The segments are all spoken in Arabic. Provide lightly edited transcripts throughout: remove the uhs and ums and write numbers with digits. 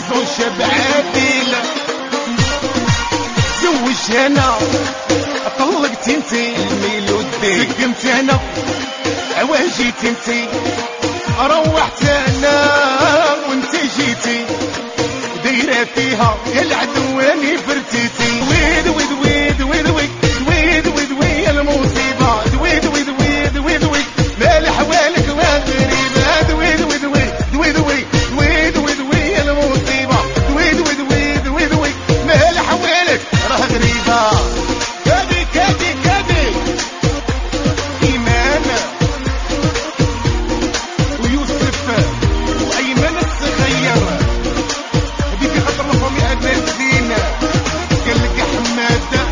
شاب عادل زوج انا طلقت انتي الميلودي سكنت انا عواجيت انتي روحت انا وانتي جيتي دايره فيها يا العدواني فرتيتي ويد ويد ويد ويد ويد ويد ويد ويد المصيبه دويد ويد ويد ويد ويد مال حوالك وغريبه دويد ويد ويد ويد ويد ويد ويد ويد المصيبه دويد ويد ويد ويد ويد مال حوالك راه غريبه كادي كادي كادي ايمان ويوسف وايمن الصغير هذيك خاطر لهم يا الزين قال لك يا حماد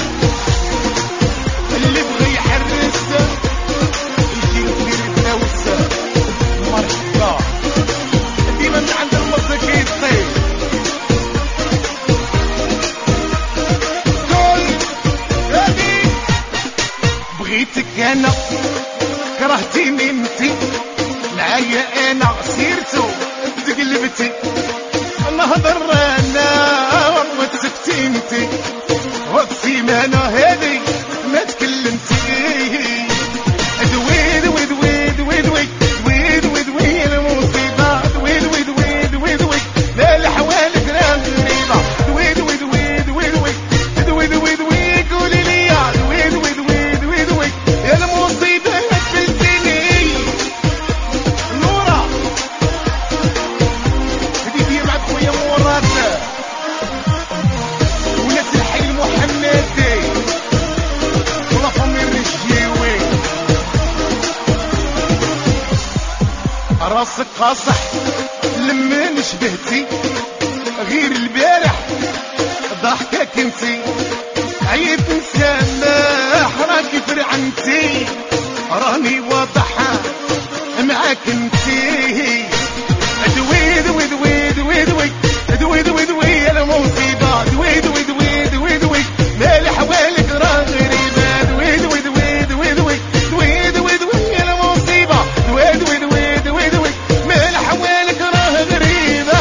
اللي بغى يحرس يجي يدير الدوس مرحبا ديما من عند المصر كيصير قول هادي بغيتك انا كرهتيني انتي معايا انا سيرتو تقلبتي نهضر انا وتسكتي انتي والسيمانه هذي ما تكلمتي دويد ويد ويد ويد ويد ويد ويد ويد المصيبه دويد ويد ويد ويد ويد لا الحوالك راه غريبه دويد ويد ويد ويد ويد دويد ويد ويد قولي لي دويد ويد ويد ويد ويد يا المصيبه قتلتيني نورا هذيك مع خويا مراد وناس الحي المحمدي ولا فمي الرجيوي راسك قاصح لما نشبهتي غير البارح ضحكك انتي عيب نسامح راكي فرعنتي راني واضحة معاك انتي دويد ويد ويد ويد ويد دويد ويد ويد المصيبة دويد ويد ويد ويد ويد مال حوالك راه غريبة دويد ويد ويد ويد ويد دويد ويد ويد المصيبة دويد ويد ويد ويد ويد مال حوالك راه غريبة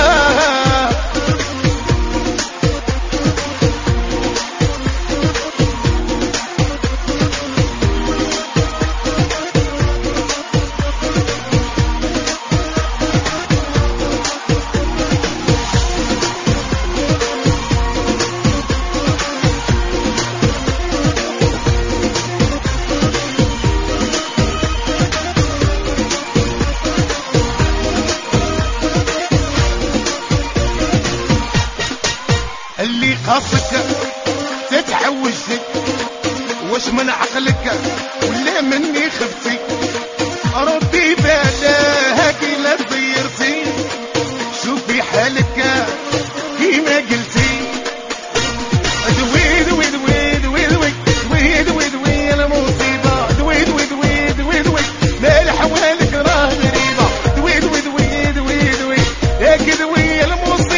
اللي خاصك تتحوجتي واش من عقلك ولا مني خفتي ردي بالك لا تضيرتي شوفي حالك كيما قلتي دويد ويد ويد ويد ويد ويد ويد ويد المصيبه دويد ويد ويد ويد ويد مال حوالك راه غريبه دويد ويد ويد ويد ويد هاك دوي المصيبه